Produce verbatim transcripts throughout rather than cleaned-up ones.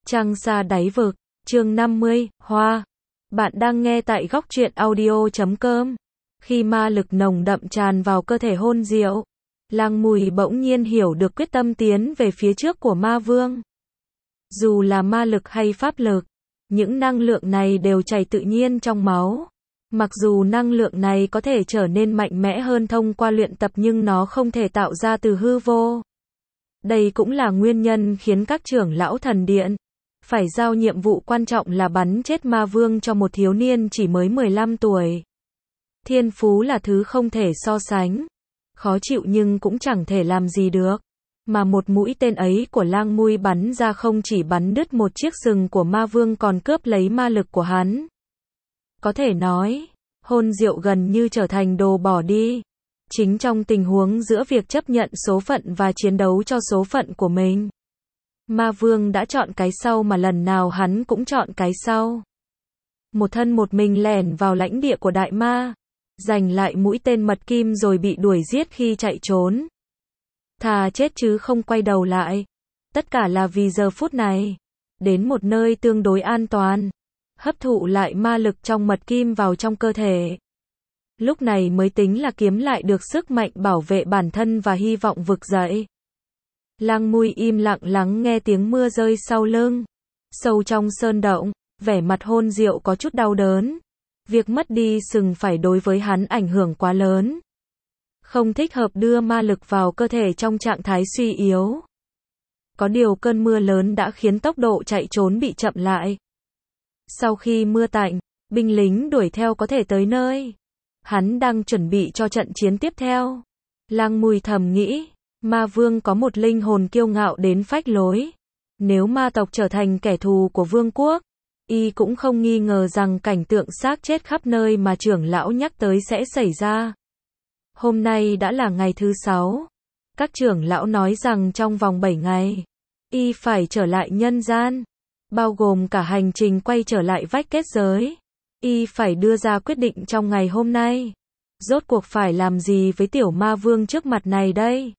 Trăng xa đáy vực, chương năm mươi, Hoa. Bạn đang nghe tại góc truyện audio chấm com. Khi ma lực nồng đậm tràn vào cơ thể Hôn Diệu, Lăng Mùi bỗng nhiên hiểu được quyết tâm tiến về phía trước của ma vương. Dù là ma lực hay pháp lực, những năng lượng này đều chảy tự nhiên trong máu. Mặc dù năng lượng này có thể trở nên mạnh mẽ hơn thông qua luyện tập nhưng nó không thể tạo ra từ hư vô. Đây cũng là nguyên nhân khiến các trưởng lão thần điện phải giao nhiệm vụ quan trọng là bắn chết ma vương cho một thiếu niên chỉ mới mười lăm tuổi. Thiên phú là thứ không thể so sánh, khó chịu nhưng cũng chẳng thể làm gì được. Mà một mũi tên ấy của Lang Mui bắn ra không chỉ bắn đứt một chiếc sừng của ma vương còn cướp lấy ma lực của hắn. Có thể nói, Hôn Diệu gần như trở thành đồ bỏ đi. Chính trong tình huống giữa việc chấp nhận số phận và chiến đấu cho số phận của mình, ma vương đã chọn cái sau mà lần nào hắn cũng chọn cái sau. Một thân một mình lẻn vào lãnh địa của đại ma, giành lại mũi tên mật kim rồi bị đuổi giết khi chạy trốn. Thà chết chứ không quay đầu lại. Tất cả là vì giờ phút này, đến một nơi tương đối an toàn, hấp thụ lại ma lực trong mật kim vào trong cơ thể. Lúc này mới tính là kiếm lại được sức mạnh bảo vệ bản thân và hy vọng vực dậy. Lang Mui im lặng lắng nghe tiếng mưa rơi sau lưng. Sâu trong sơn động, vẻ mặt Hôn Diệu có chút đau đớn. Việc mất đi sừng phải đối với hắn ảnh hưởng quá lớn. Không thích hợp đưa ma lực vào cơ thể trong trạng thái suy yếu. Có điều cơn mưa lớn đã khiến tốc độ chạy trốn bị chậm lại. Sau khi mưa tạnh, binh lính đuổi theo có thể tới nơi. Hắn đang chuẩn bị cho trận chiến tiếp theo. Lang Mui thầm nghĩ, ma vương có một linh hồn kiêu ngạo đến phách lối. Nếu ma tộc trở thành kẻ thù của vương quốc, y cũng không nghi ngờ rằng cảnh tượng xác chết khắp nơi mà trưởng lão nhắc tới sẽ xảy ra. Hôm nay đã là ngày thứ sáu. Các trưởng lão nói rằng trong vòng bảy ngày, y phải trở lại nhân gian, bao gồm cả hành trình quay trở lại vách kết giới. Y phải đưa ra quyết định trong ngày hôm nay. Rốt cuộc phải làm gì với tiểu ma vương trước mặt này đây?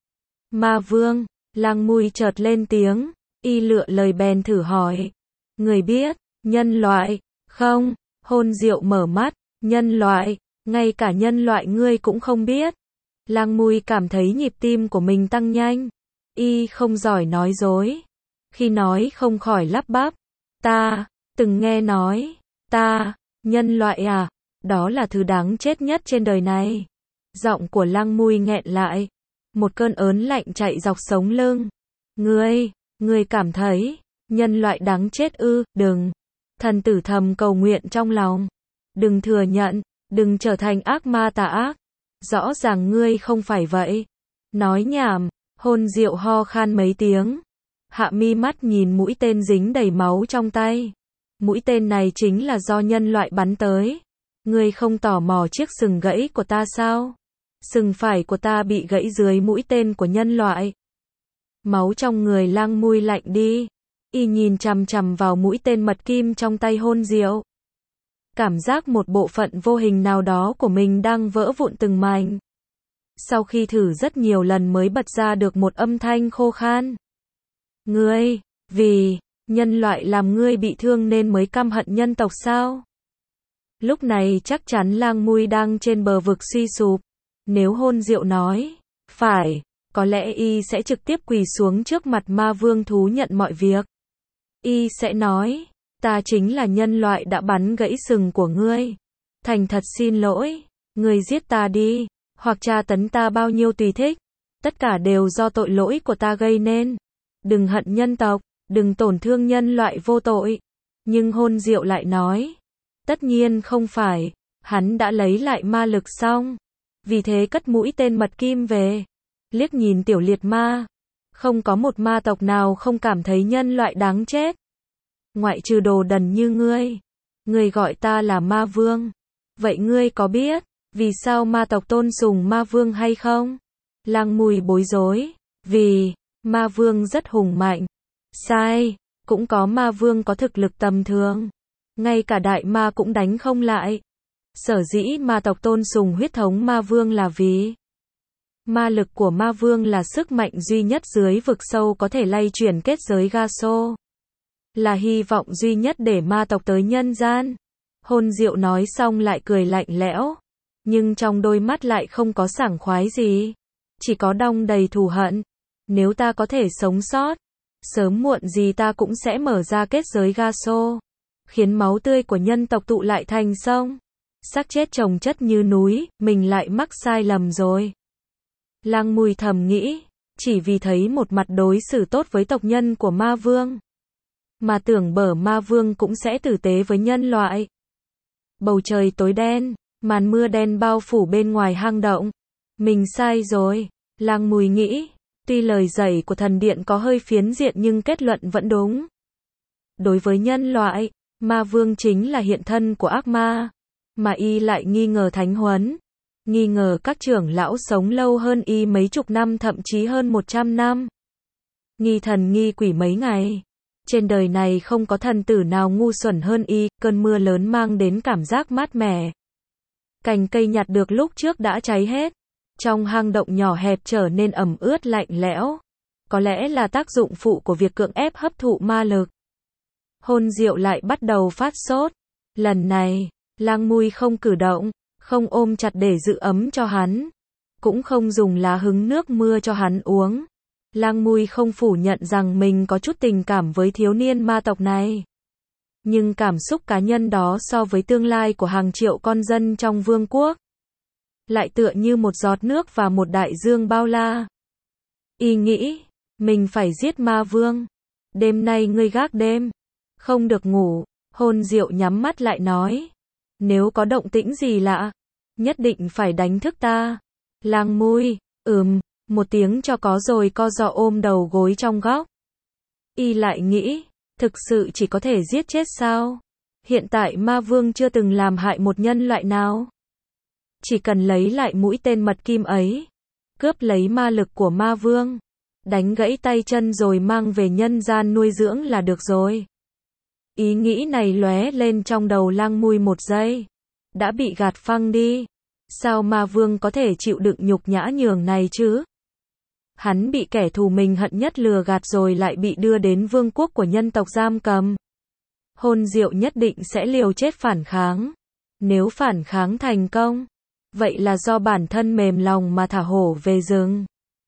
Ma vương, Lang Mui chợt lên tiếng, y lựa lời bèn thử hỏi. Người biết, nhân loại, không? Hôn Diệu mở mắt, nhân loại, ngay cả nhân loại ngươi cũng không biết. Lang Mui cảm thấy nhịp tim của mình tăng nhanh. Y không giỏi nói dối. Khi nói không khỏi lắp bắp. Ta, từng nghe nói. Ta, nhân loại à, đó là thứ đáng chết nhất trên đời này. Giọng của Lang Mui nghẹn lại. Một cơn ớn lạnh chạy dọc sống lưng. Ngươi, ngươi cảm thấy, nhân loại đáng chết ư, đừng. Thần tử thầm cầu nguyện trong lòng. Đừng thừa nhận, đừng trở thành ác ma tà ác. Rõ ràng ngươi không phải vậy. Nói nhảm, Hôn Diệu ho khan mấy tiếng. Hạ mi mắt nhìn mũi tên dính đầy máu trong tay. Mũi tên này chính là do nhân loại bắn tới. Ngươi không tò mò chiếc sừng gãy của ta sao? Sừng phải của ta bị gãy dưới mũi tên của nhân loại. Máu trong người Lang Mui lạnh đi. Y nhìn chằm chằm vào mũi tên mật kim trong tay Hôn Diệu. Cảm giác một bộ phận vô hình nào đó của mình đang vỡ vụn từng mảnh. Sau khi thử rất nhiều lần mới bật ra được một âm thanh khô khan. Ngươi, vì nhân loại làm ngươi bị thương nên mới căm hận nhân tộc sao? Lúc này chắc chắn Lang Mui đang trên bờ vực suy sụp. Nếu Hôn Diệu nói, phải, có lẽ y sẽ trực tiếp quỳ xuống trước mặt ma vương thú nhận mọi việc. Y sẽ nói, ta chính là nhân loại đã bắn gãy sừng của ngươi. Thành thật xin lỗi, ngươi giết ta đi, hoặc tra tấn ta bao nhiêu tùy thích. Tất cả đều do tội lỗi của ta gây nên. Đừng hận nhân tộc, đừng tổn thương nhân loại vô tội. Nhưng Hôn Diệu lại nói, tất nhiên không phải, hắn đã lấy lại ma lực xong. Vì thế cất mũi tên mật kim về. Liếc nhìn tiểu liệt ma. Không có một ma tộc nào không cảm thấy nhân loại đáng chết. Ngoại trừ đồ đần như ngươi. Ngươi gọi ta là ma vương. Vậy ngươi có biết, vì sao ma tộc tôn sùng ma vương hay không? Lang Mui bối rối. Vì, ma vương rất hùng mạnh. Sai, cũng có ma vương có thực lực tầm thường. Ngay cả đại ma cũng đánh không lại. Sở dĩ ma tộc tôn sùng huyết thống ma vương là vì ma lực của ma vương là sức mạnh duy nhất dưới vực sâu có thể lay chuyển kết giới Gaso. là hy vọng duy nhất để ma tộc tới nhân gian. Hôn Diệu nói xong lại cười lạnh lẽo, nhưng trong đôi mắt lại không có sảng khoái gì, chỉ có đong đầy thù hận. Nếu ta có thể sống sót, sớm muộn gì ta cũng sẽ mở ra kết giới Gaso, khiến máu tươi của nhân tộc tụ lại thành sông. Xác chết chồng chất như núi, mình lại mắc sai lầm rồi. Lang Mùi thầm nghĩ, chỉ vì thấy một mặt đối xử tốt với tộc nhân của ma vương, mà tưởng bở ma vương cũng sẽ tử tế với nhân loại. Bầu trời tối đen, màn mưa đen bao phủ bên ngoài hang động. Mình sai rồi, Lang Mùi nghĩ. Tuy lời dạy của thần điện có hơi phiến diện nhưng kết luận vẫn đúng. Đối với nhân loại, ma vương chính là hiện thân của ác ma, mà y lại nghi ngờ thánh huấn, nghi ngờ các trưởng lão sống lâu hơn y mấy chục năm thậm chí hơn một trăm năm. Nghi thần nghi quỷ mấy ngày. Trên đời này không có thần tử nào ngu xuẩn hơn y. Cơn mưa lớn mang đến cảm giác mát mẻ. Cành cây nhặt được lúc trước đã cháy hết. Trong hang động nhỏ hẹp trở nên ẩm ướt lạnh lẽo. Có lẽ là tác dụng phụ của việc cưỡng ép hấp thụ ma lực. Hôn Diệu lại bắt đầu phát sốt. Lần này, Lang Mùi không cử động, không ôm chặt để giữ ấm cho hắn, cũng không dùng lá hứng nước mưa cho hắn uống. Lang Mùi không phủ nhận rằng mình có chút tình cảm với thiếu niên ma tộc này. Nhưng cảm xúc cá nhân đó so với tương lai của hàng triệu con dân trong vương quốc, lại tựa như một giọt nước và một đại dương bao la. Y nghĩ, mình phải giết ma vương. Đêm nay ngươi gác đêm, không được ngủ. Hôn Diệu nhắm mắt lại nói, nếu có động tĩnh gì lạ, nhất định phải đánh thức ta. Lang Mùi, ừm, một tiếng cho có rồi co giò ôm đầu gối trong góc. Y lại nghĩ, thực sự chỉ có thể giết chết sao? Hiện tại ma vương chưa từng làm hại một nhân loại nào. Chỉ cần lấy lại mũi tên mật kim ấy, cướp lấy ma lực của ma vương, đánh gãy tay chân rồi mang về nhân gian nuôi dưỡng là được rồi. Ý nghĩ này lóe lên trong đầu Lang Mùi một giây, đã bị gạt phăng đi. Sao ma vương có thể chịu đựng nhục nhã nhường này chứ? Hắn bị kẻ thù mình hận nhất lừa gạt rồi lại bị đưa đến vương quốc của nhân tộc giam cầm. Hôn Diệu nhất định sẽ liều chết phản kháng. Nếu phản kháng thành công, vậy là do bản thân mềm lòng mà thả hổ về rừng.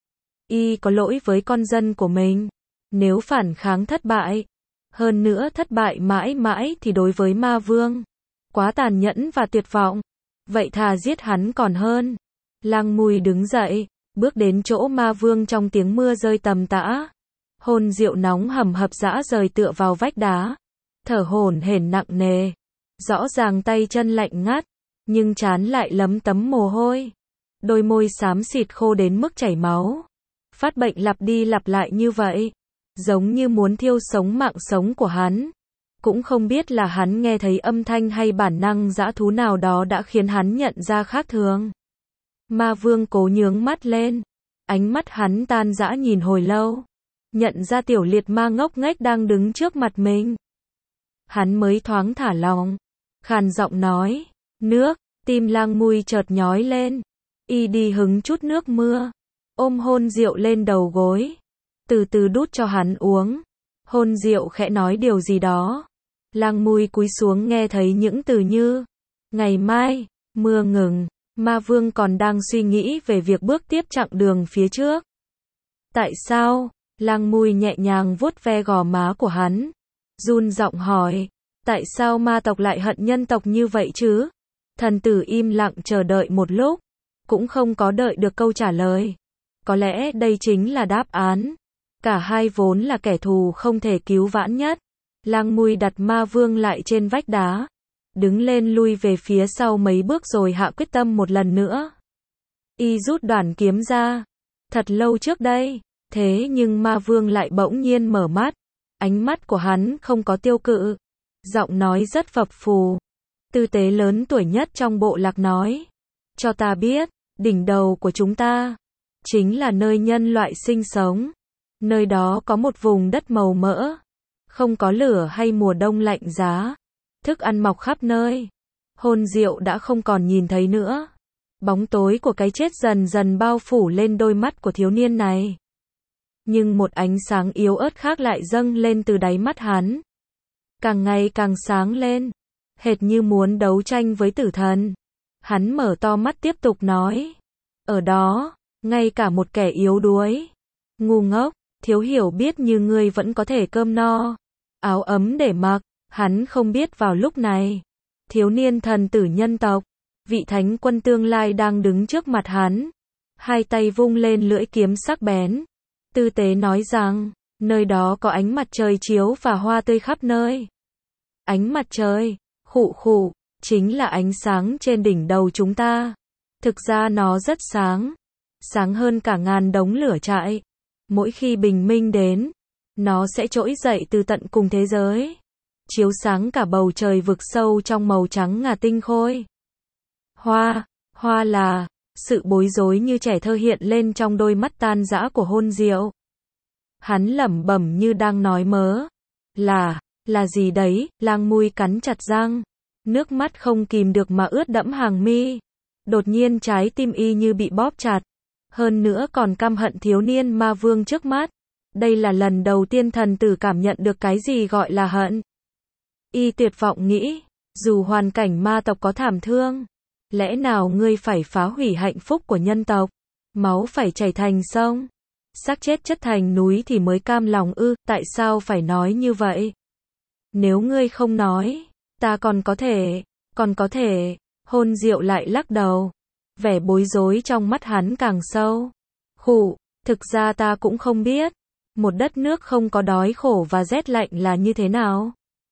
Y có lỗi với con dân của mình. Nếu phản kháng thất bại, hơn nữa thất bại mãi mãi thì đối với ma vương, quá tàn nhẫn và tuyệt vọng. Vậy thà giết hắn còn hơn. Lang Mùi đứng dậy, bước đến chỗ ma vương trong tiếng mưa rơi tầm tã. Hôn Diệu nóng hầm hập dã rời tựa vào vách đá, thở hổn hển nặng nề. Rõ ràng tay chân lạnh ngắt, nhưng trán lại lấm tấm mồ hôi. Đôi môi xám xịt khô đến mức chảy máu. Phát bệnh lặp đi lặp lại như vậy, giống như muốn thiêu sống mạng sống của hắn. Cũng không biết là hắn nghe thấy âm thanh hay bản năng dã thú nào đó đã khiến hắn nhận ra khác thường. Ma vương cố nhướng mắt lên. Ánh mắt hắn tan rã nhìn hồi lâu. Nhận ra tiểu liệt ma ngốc nghếch đang đứng trước mặt mình. Hắn mới thoáng thả lòng. Khàn giọng nói, nước. Tim Lang Mùi chợt nhói lên. Y đi hứng chút nước mưa, ôm Hôn Diệu lên đầu gối, từ từ đút cho hắn uống. Hôn Diệu khẽ nói điều gì đó. Lang Mùi cúi xuống nghe thấy những từ như ngày mai, mưa ngừng. Ma vương còn đang suy nghĩ về việc bước tiếp chặng đường phía trước. Tại sao? Lang Mùi nhẹ nhàng vuốt ve gò má của hắn, run giọng hỏi, tại sao ma tộc lại hận nhân tộc như vậy chứ? Thần tử im lặng chờ đợi một lúc, cũng không có đợi được câu trả lời. Có lẽ đây chính là đáp án. Cả hai vốn là kẻ thù không thể cứu vãn nhất. Lang Mùi đặt ma vương lại trên vách đá, đứng lên lui về phía sau mấy bước rồi hạ quyết tâm một lần nữa. Y rút đoản kiếm ra. Thật lâu trước đây, thế nhưng ma vương lại bỗng nhiên mở mắt. Ánh mắt của hắn không có tiêu cự, giọng nói rất phập phù. Tư tế lớn tuổi nhất trong bộ lạc nói, cho ta biết, đỉnh đầu của chúng ta chính là nơi nhân loại sinh sống. Nơi đó có một vùng đất màu mỡ, không có lửa hay mùa đông lạnh giá, thức ăn mọc khắp nơi. Hôn Diệu đã không còn nhìn thấy nữa. Bóng tối của cái chết dần dần bao phủ lên đôi mắt của thiếu niên này. Nhưng một ánh sáng yếu ớt khác lại dâng lên từ đáy mắt hắn. càng ngày càng sáng lên, hệt như muốn đấu tranh với tử thần. Hắn mở to mắt tiếp tục nói, ở đó, ngay cả một kẻ yếu đuối, ngu ngốc, thiếu hiểu biết như ngươi vẫn có thể cơm no, áo ấm để mặc. Hắn không biết vào lúc này, thiếu niên thần tử nhân tộc, vị thánh quân tương lai đang đứng trước mặt hắn, hai tay vung lên lưỡi kiếm sắc bén, tư tế nói rằng, nơi đó có ánh mặt trời chiếu và hoa tươi khắp nơi. Ánh mặt trời, khụ khụ, chính là ánh sáng trên đỉnh đầu chúng ta. Thực ra nó rất sáng, sáng hơn cả ngàn đống lửa trại. Mỗi khi bình minh đến, nó sẽ trỗi dậy từ tận cùng thế giới, chiếu sáng cả bầu trời vực sâu trong màu trắng ngà tinh khôi. Hoa, hoa là, sự bối rối như trẻ thơ hiện lên trong đôi mắt tan rã của Hôn Diệu. Hắn lẩm bẩm như đang nói mớ. Là, là gì đấy, Lang Mui cắn chặt răng. Nước mắt không kìm được mà ướt đẫm hàng mi. Đột nhiên trái tim y như bị bóp chặt. Hơn nữa còn căm hận thiếu niên ma vương trước mắt. Đây là lần đầu tiên thần tử cảm nhận được cái gì gọi là hận. Y tuyệt vọng nghĩ, dù hoàn cảnh ma tộc có thảm thương, lẽ nào ngươi phải phá hủy hạnh phúc của nhân tộc, máu phải chảy thành sông, xác chết chất thành núi thì mới cam lòng ư, tại sao phải nói như vậy? Nếu ngươi không nói, ta còn có thể, còn có thể, Hôn Diệu lại lắc đầu, vẻ bối rối trong mắt hắn càng sâu. Khụ, thực ra ta cũng không biết, một đất nước không có đói khổ và rét lạnh là như thế nào.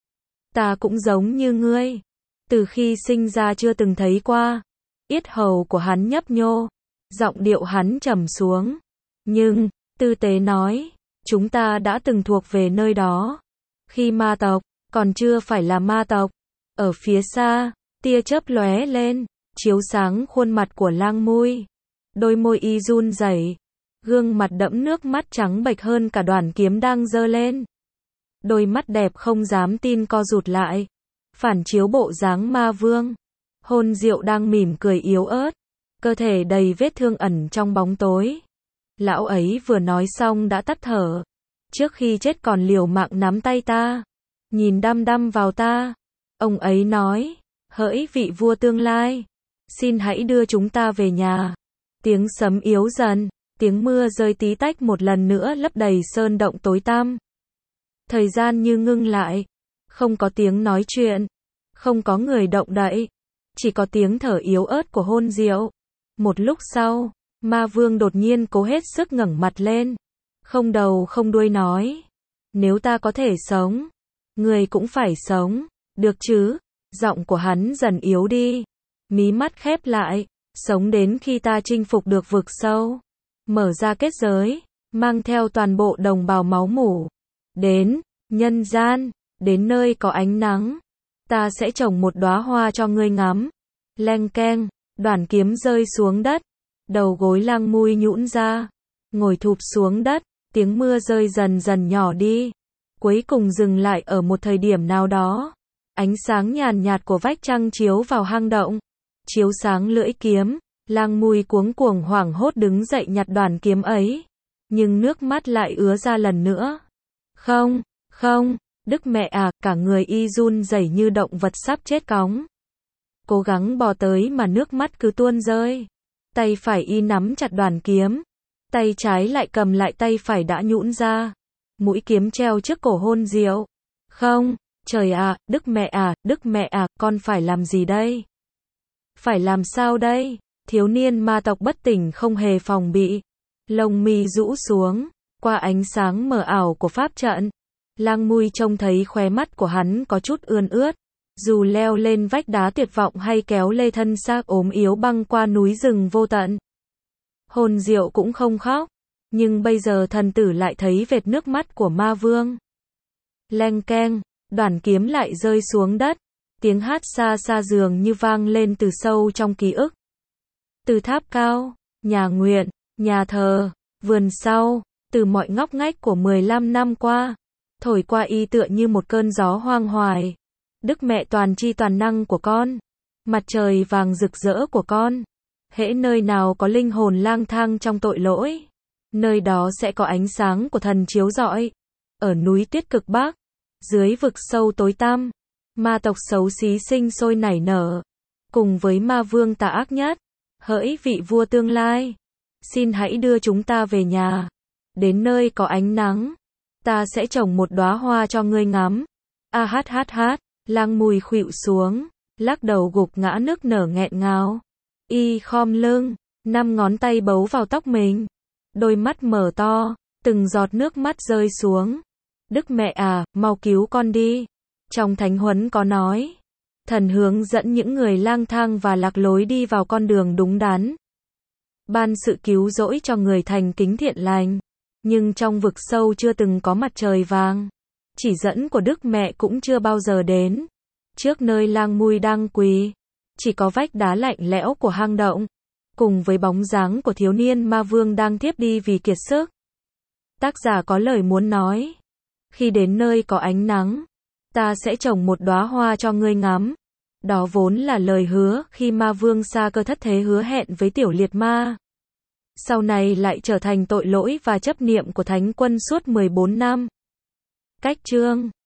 Ta cũng giống như ngươi, từ khi sinh ra chưa từng thấy qua. Yết hầu của hắn nhấp nhô, giọng điệu hắn trầm xuống. Nhưng, tư tế nói, chúng ta đã từng thuộc về nơi đó. Khi ma tộc, còn chưa phải là ma tộc. Ở phía xa, tia chớp lóe lên, chiếu sáng khuôn mặt của Lang Mui. Đôi môi y run rẩy, gương mặt đẫm nước mắt trắng bệch hơn cả đoàn kiếm đang giơ lên. Đôi mắt đẹp không dám tin co rụt lại, phản chiếu bộ dáng ma vương. Hôn Diệu đang mỉm cười yếu ớt, cơ thể đầy vết thương ẩn trong bóng tối. Lão ấy vừa nói xong đã tắt thở. Trước khi chết còn liều mạng nắm tay ta, nhìn đăm đăm vào ta. Ông ấy nói, hỡi vị vua tương lai, xin hãy đưa chúng ta về nhà. Tiếng sấm yếu dần, tiếng mưa rơi tí tách một lần nữa lấp đầy sơn động tối tăm. Thời gian như ngưng lại, không có tiếng nói chuyện, không có người động đậy, chỉ có tiếng thở yếu ớt của Hôn Diệu. Một lúc sau, ma vương đột nhiên cố hết sức ngẩng mặt lên, không đầu không đuôi nói, nếu ta có thể sống, người cũng phải sống, được chứ? Giọng của hắn dần yếu đi, mí mắt khép lại, sống đến khi ta chinh phục được vực sâu, mở ra kết giới, mang theo toàn bộ đồng bào máu mủ, đến nhân gian, đến nơi có ánh nắng, ta sẽ trồng một đóa hoa cho ngươi ngắm. Leng keng, đoàn kiếm rơi xuống đất, đầu gối Lang Mui nhũn ra, ngồi thụp xuống đất, tiếng mưa rơi dần dần nhỏ đi, cuối cùng dừng lại ở một thời điểm nào đó. Ánh sáng nhàn nhạt của vách trăng chiếu vào hang động, chiếu sáng lưỡi kiếm. Lang Mui cuống cuồng hoảng hốt đứng dậy nhặt đoàn kiếm ấy, nhưng nước mắt lại ứa ra lần nữa. Không, không, Đức mẹ à, cả người y run rẩy như động vật sắp chết cóng. Cố gắng bò tới mà nước mắt cứ tuôn rơi. Tay phải y nắm chặt đoàn kiếm, tay trái lại cầm lại tay phải đã nhũn ra. Mũi kiếm treo trước cổ Hôn Diệu. Không, trời à, Đức mẹ à, Đức mẹ à, con phải làm gì đây? Phải làm sao đây? Thiếu niên ma tộc bất tỉnh không hề phòng bị, lông mi rũ xuống, qua ánh sáng mờ ảo của pháp trận. Lang Mui trông thấy khóe mắt của hắn có chút ươn ướt, dù leo lên vách đá tuyệt vọng hay kéo lê thân xác ốm yếu băng qua núi rừng vô tận. Hôn Diệu cũng không khóc, nhưng bây giờ thần tử lại thấy vệt nước mắt của ma vương. Leng keng, đoàn kiếm lại rơi xuống đất, tiếng hát xa xa dường như vang lên từ sâu trong ký ức. Từ tháp cao, nhà nguyện, nhà thờ, vườn sau, từ mọi ngóc ngách của mười lăm năm qua, thổi qua y tựa như một cơn gió hoang hoài. Đức mẹ toàn tri toàn năng của con, mặt trời vàng rực rỡ của con, hễ nơi nào có linh hồn lang thang trong tội lỗi, nơi đó sẽ có ánh sáng của thần chiếu rọi. Ở núi tuyết cực Bắc, Dưới vực sâu tối tăm, ma tộc xấu xí sinh sôi nảy nở, cùng với ma vương tà ác nhất. Hỡi vị vua tương lai, xin hãy đưa chúng ta về nhà, đến nơi có ánh nắng, ta sẽ trồng một đóa hoa cho ngươi ngắm. A hát hát hát, Lang Mùi khuỵu xuống, lắc đầu gục ngã nức nở nghẹn ngào. Y khom lưng, năm ngón tay bấu vào tóc mình, đôi mắt mở to, từng giọt nước mắt rơi xuống. Đức mẹ à, mau cứu con đi. Trong thánh huấn có nói, thần hướng dẫn những người lang thang và lạc lối đi vào con đường đúng đắn, ban sự cứu rỗi cho người thành kính thiện lành. Nhưng trong vực sâu chưa từng có mặt trời vàng, chỉ dẫn của Đức Mẹ cũng chưa bao giờ đến. Trước nơi Lang Mùi đang quỳ, chỉ có vách đá lạnh lẽo của hang động, cùng với bóng dáng của thiếu niên ma vương đang thiếp đi vì kiệt sức. Tác giả có lời muốn nói, khi đến nơi có ánh nắng, ta sẽ trồng một đóa hoa cho ngươi ngắm. Đó vốn là lời hứa khi ma vương Sa Cơ thất thế hứa hẹn với tiểu liệt ma. Sau này lại trở thành tội lỗi và chấp niệm của thánh quân suốt mười bốn năm. Cách chương